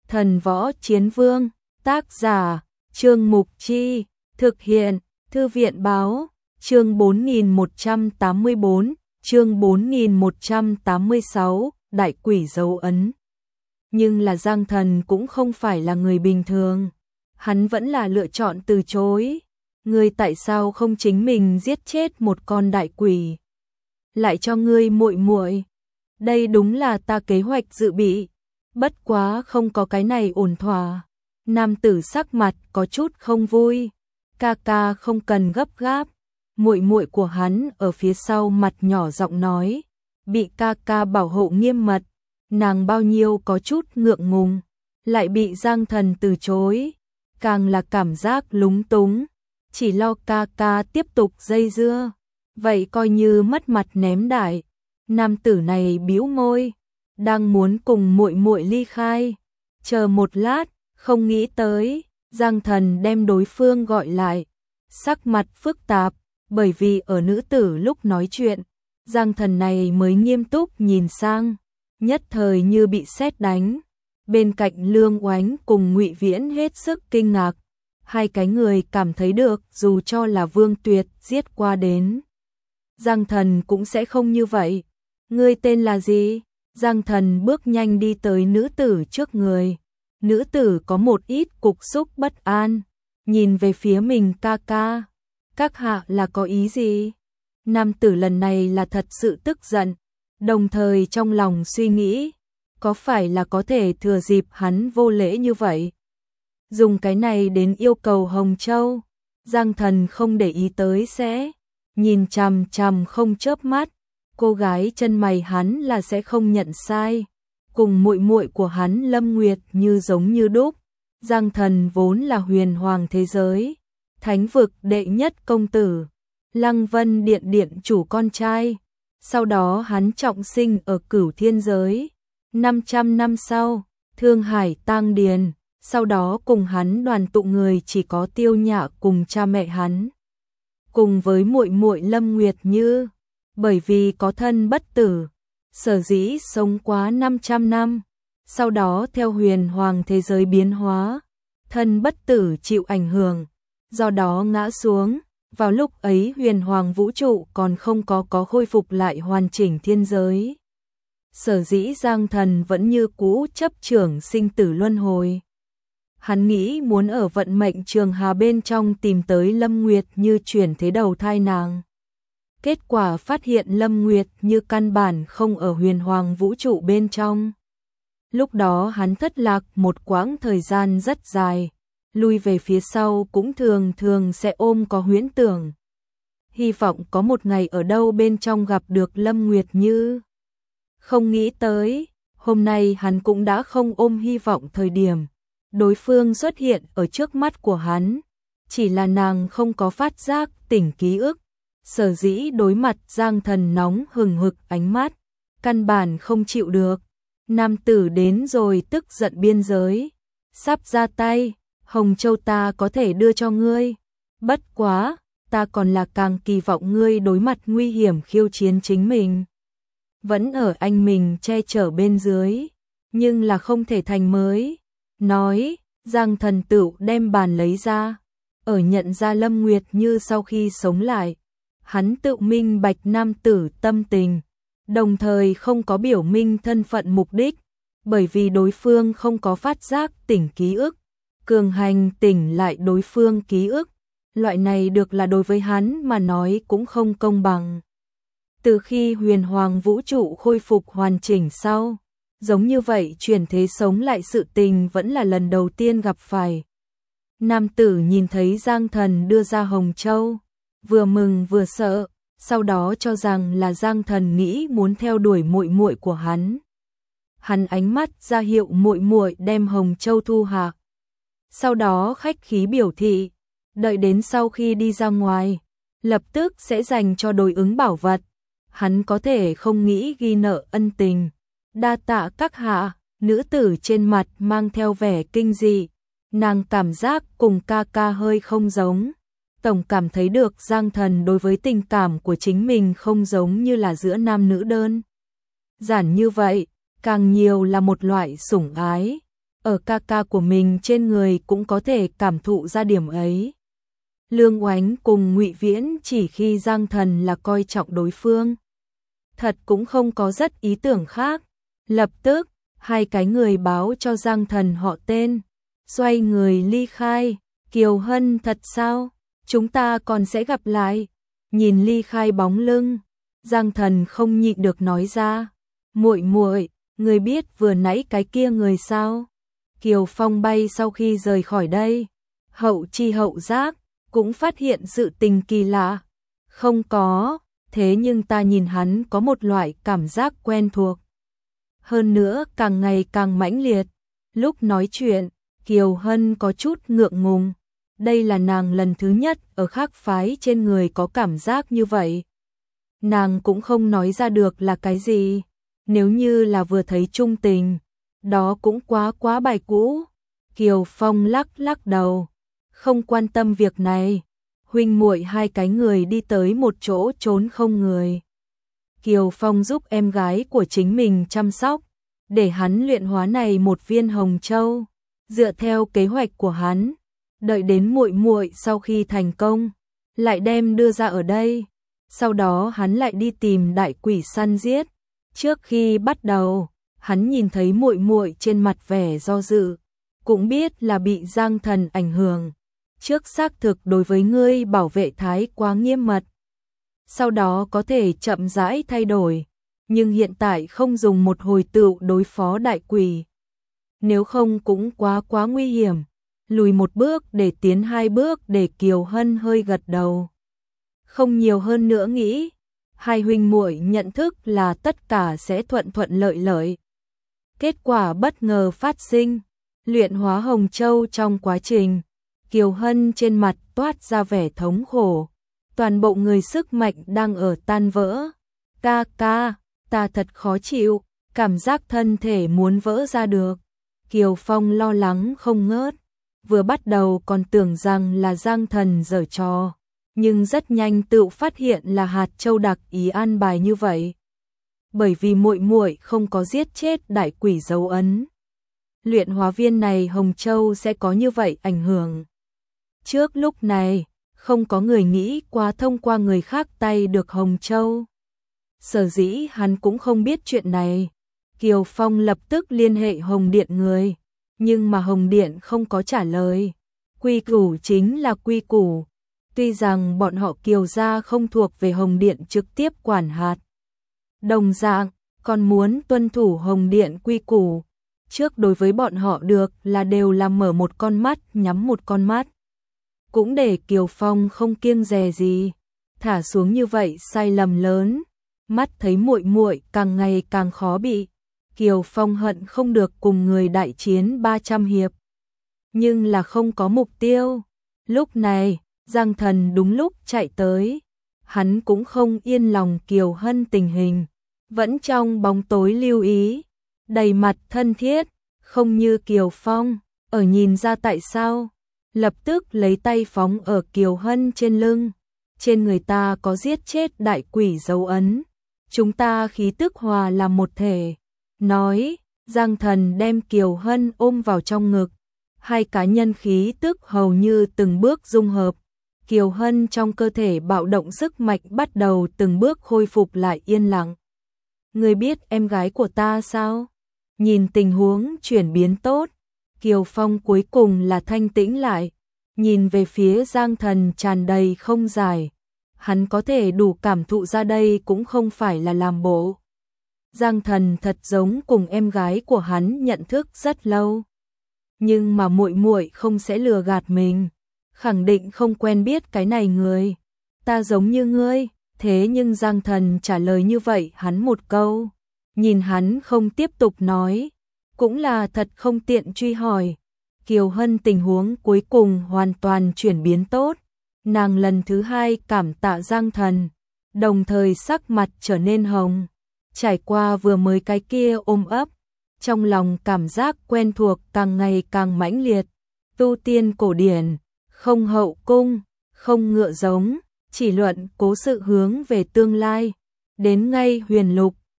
Thần Võ Chiến Vương, tác giả, Trương Mục Chi, thực hiện, Thư viện Báo, chương 4184, chương 4186, Đại Quỷ Dấu Ấn. Nhưng là Giang Thần cũng không phải là người bình thường, hắn vẫn là lựa chọn từ chối. Ngươi tại sao không chính mình giết chết một con đại quỷ, lại cho ngươi muội muội? Đây đúng là ta kế hoạch dự bị, bất quá không có cái này ổn thỏa. Nam tử sắc mặt có chút không vui. Ca ca không cần gấp gáp. Muội muội của hắn ở phía sau mặt nhỏ giọng nói, bị ca ca bảo hộ nghiêm mật, nàng bao nhiêu có chút ngượng ngùng, lại bị Giang Thần từ chối, càng là cảm giác lúng túng, chỉ lo ca ca tiếp tục dây dưa, vậy coi như mất mặt ném đại. Nam tử này bĩu môi, đang muốn cùng muội muội ly khai, chờ một lát, không nghĩ tới, Giang Thần đem đối phương gọi lại, sắc mặt phức tạp, bởi vì ở nữ tử lúc nói chuyện, Giang Thần này mới nghiêm túc nhìn sang, nhất thời như bị sét đánh. Bên cạnh Lương Oánh cùng Ngụy Viễn hết sức kinh ngạc, hai cái người cảm thấy được dù cho là Vương Tuyệt giết qua đến, Giang Thần cũng sẽ không như vậy. Ngươi tên là gì? Giang Thần bước nhanh đi tới nữ tử trước người. Nữ tử có một ít cục xúc bất an, nhìn về phía mình ca ca. Các hạ là có ý gì? Nam tử lần này là thật sự tức giận, đồng thời trong lòng suy nghĩ, có phải là có thể thừa dịp hắn vô lễ như vậy, dùng cái này đến yêu cầu Hồng Châu? Giang Thần không để ý tới sẽ, nhìn chằm chằm không chớp mắt, cô gái chân mày hắn là sẽ không nhận sai. Cùng muội muội của hắn Lâm Nguyệt như giống như đúc. Giang Thần vốn là huyền hoàng thế giới, thánh vực đệ nhất công tử, Lăng Vân Điện điện chủ con trai. Sau đó hắn trọng sinh ở Cửu Thiên giới. 500 năm sau, Thương Hải tang điền, sau đó cùng hắn đoàn tụ người chỉ có Tiêu Nhạ cùng cha mẹ hắn, cùng với muội muội Lâm Nguyệt Như, bởi vì có thân bất tử, sở dĩ sống quá 500 năm, sau đó theo huyền hoàng thế giới biến hóa, thân bất tử chịu ảnh hưởng, do đó ngã xuống. Vào lúc ấy huyền hoàng vũ trụ còn không có khôi phục lại hoàn chỉnh thiên giới. Sở dĩ Giang Thần vẫn như cũ chấp trưởng sinh tử luân hồi. Hắn nghĩ muốn ở vận mệnh trường hà bên trong tìm tới Lâm Nguyệt Như chuyển thế đầu thai nàng. Kết quả phát hiện Lâm Nguyệt Như căn bản không ở huyền hoàng vũ trụ bên trong. Lúc đó hắn thất lạc một quãng thời gian rất dài, lui về phía sau cũng thường thường sẽ ôm có huyễn tưởng, hy vọng có một ngày ở đâu bên trong gặp được Lâm Nguyệt Như. Không nghĩ tới, hôm nay hắn cũng đã không ôm hy vọng thời điểm, đối phương xuất hiện ở trước mắt của hắn, chỉ là nàng không có phát giác tỉnh ký ức, sở dĩ đối mặt Giang Thần nóng hừng hực ánh mắt, căn bản không chịu được. Nam tử đến rồi tức giận biên giới, sắp ra tay, Hồng Châu ta có thể đưa cho ngươi, bất quá, ta còn là càng kỳ vọng ngươi đối mặt nguy hiểm khiêu chiến chính mình, vẫn ở anh mình che chở bên dưới, nhưng là không thể thành mới. Nói, Giang Thần tựu đem bàn lấy ra, ở nhận ra Lâm Nguyệt Như sau khi sống lại, hắn tự minh bạch nam tử tâm tình, đồng thời không có biểu minh thân phận mục đích, bởi vì đối phương không có phát giác tỉnh ký ức, cường hành tỉnh lại đối phương ký ức, loại này được là đối với hắn mà nói cũng không công bằng. Từ khi huyền hoàng vũ trụ khôi phục hoàn chỉnh sau, giống như vậy chuyển thế sống lại sự tình vẫn là lần đầu tiên gặp phải. Nam tử nhìn thấy Giang Thần đưa ra Hồng Châu, vừa mừng vừa sợ, sau đó cho rằng là Giang Thần nghĩ muốn theo đuổi muội muội của hắn. Hắn ánh mắt ra hiệu muội muội đem Hồng Châu thu hạ. Sau đó khách khí biểu thị, đợi đến sau khi đi ra ngoài, lập tức sẽ dành cho đối ứng bảo vật. Hắn có thể không nghĩ ghi nợ ân tình. Đa tạ các hạ. Nữ tử trên mặt mang theo vẻ kinh dị, nàng cảm giác cùng ca ca hơi không giống. Tổng cảm thấy được Giang Thần đối với tình cảm của chính mình không giống như là giữa nam nữ đơn giản như vậy, càng nhiều là một loại sủng ái. ở ca ca của mình trên người cũng có thể cảm thụ ra điểm ấy. Lương Oánh cùng Ngụy Viễn chỉ khi Giang Thần là coi trọng đối phương. Thật cũng không có rất ý tưởng khác. Lập tức, hai cái người báo cho Giang Thần họ tên, xoay người ly khai. Kiều Hân thật sao? Chúng ta còn sẽ gặp lại. Nhìn ly khai bóng lưng, Giang Thần không nhịn được nói ra, muội muội, người biết vừa nãy cái kia người sao? Kiều Phong bay sau khi rời khỏi đây, hậu chi hậu giác, cũng phát hiện sự tình kỳ lạ. Không có, thế nhưng ta nhìn hắn có một loại cảm giác quen thuộc. Hơn nữa càng ngày càng mãnh liệt. Lúc nói chuyện, Kiều Hân có chút ngượng ngùng. Đây là nàng lần thứ nhất ở khác phái trên người có cảm giác như vậy. Nàng cũng không nói ra được là cái gì. Nếu như là vừa thấy trung tình, đó cũng quá bài cũ. Kiều Phong lắc lắc đầu, không quan tâm việc này. Huynh muội hai cái người đi tới một chỗ trốn không người. Kiều Phong giúp em gái của chính mình chăm sóc, để hắn luyện hóa này một viên hồng châu. Dựa theo kế hoạch của hắn, đợi đến muội muội sau khi thành công, lại đem đưa ra ở đây. Sau đó hắn lại đi tìm đại quỷ săn giết. Trước khi bắt đầu, hắn nhìn thấy muội muội trên mặt vẻ do dự, cũng biết là bị Giang Thần ảnh hưởng. Trước xác thực đối với ngươi bảo vệ thái quá nghiêm mật, sau đó có thể chậm rãi thay đổi, nhưng hiện tại không dùng một hồi tựu đối phó đại quỷ. Nếu không cũng quá nguy hiểm. Lùi một bước để tiến hai bước. Để Kiều Hân hơi gật đầu. Không nhiều hơn nữa nghĩ, hai huynh muội nhận thức là tất cả sẽ thuận lợi lợi. Kết quả bất ngờ phát sinh, luyện hóa hồng châu trong quá trình, Kiều Hân trên mặt toát ra vẻ thống khổ, toàn bộ người sức mạnh đang ở tan vỡ. Ca ca, ta thật khó chịu, cảm giác thân thể muốn vỡ ra được. Kiều Phong lo lắng không ngớt, vừa bắt đầu còn tưởng rằng là Giang Thần giở trò, nhưng rất nhanh tự phát hiện là hạt châu đặc ý an bài như vậy. Bởi vì muội muội không có giết chết đại quỷ dấu ấn, luyện hóa viên này hồng châu sẽ có như vậy ảnh hưởng. Trước lúc này, không có người nghĩ qua thông qua người khác tay được hồng châu. Sở dĩ hắn cũng không biết chuyện này. Kiều Phong lập tức liên hệ Hồng Điện người, nhưng mà Hồng Điện không có trả lời. Quy củ chính là quy củ. Tuy rằng bọn họ Kiều gia không thuộc về Hồng Điện trực tiếp quản hạt, đồng dạng còn muốn tuân thủ Hồng Điện quy củ. Trước đối với bọn họ được là đều là mở một con mắt nhắm một con mắt. Cũng để Kiều Phong không kiêng dè gì, thả xuống như vậy sai lầm lớn. Mắt thấy muội muội càng ngày càng khó bị, Kiều Phong hận không được cùng người đại chiến 300 hiệp. Nhưng là không có mục tiêu. Lúc này, Giang Thần đúng lúc chạy tới. Hắn cũng không yên lòng Kiều Hân tình hình, vẫn trong bóng tối lưu ý, đầy mặt thân thiết, không như Kiều Phong, ở nhìn ra tại sao. Lập tức lấy tay phóng ở Kiều Hân trên lưng. Trên người ta có giết chết đại quỷ dấu ấn. Chúng ta khí tức hòa làm một thể. Nói, Giang Thần đem Kiều Hân ôm vào trong ngực. Hai cá nhân khí tức hầu như từng bước dung hợp. Kiều Hân trong cơ thể bạo động sức mạnh bắt đầu từng bước khôi phục lại yên lặng. Người biết em gái của ta sao? Nhìn tình huống chuyển biến tốt, Kiều Phong cuối cùng là thanh tĩnh lại. Nhìn về phía Giang Thần tràn đầy không giải. Hắn có thể đủ cảm thụ ra đây cũng không phải là làm bộ. Giang Thần thật giống cùng em gái của hắn nhận thức rất lâu. Nhưng mà muội muội không sẽ lừa gạt mình. Khẳng định không quen biết cái này người. Ta giống như ngươi. Thế nhưng Giang Thần trả lời như vậy hắn một câu. Nhìn hắn không tiếp tục nói. Cũng là thật không tiện truy hỏi. Kiều Hân tình huống cuối cùng hoàn toàn chuyển biến tốt. Nàng lần thứ hai cảm tạ Giang Thần, đồng thời sắc mặt trở nên hồng. Trải qua vừa mới cái kia ôm ấp, trong lòng cảm giác quen thuộc càng ngày càng mãnh liệt. Tu tiên cổ điển, không hậu cung, không ngựa giống, chỉ luận cố sự hướng về tương lai. Đến ngay huyền lục,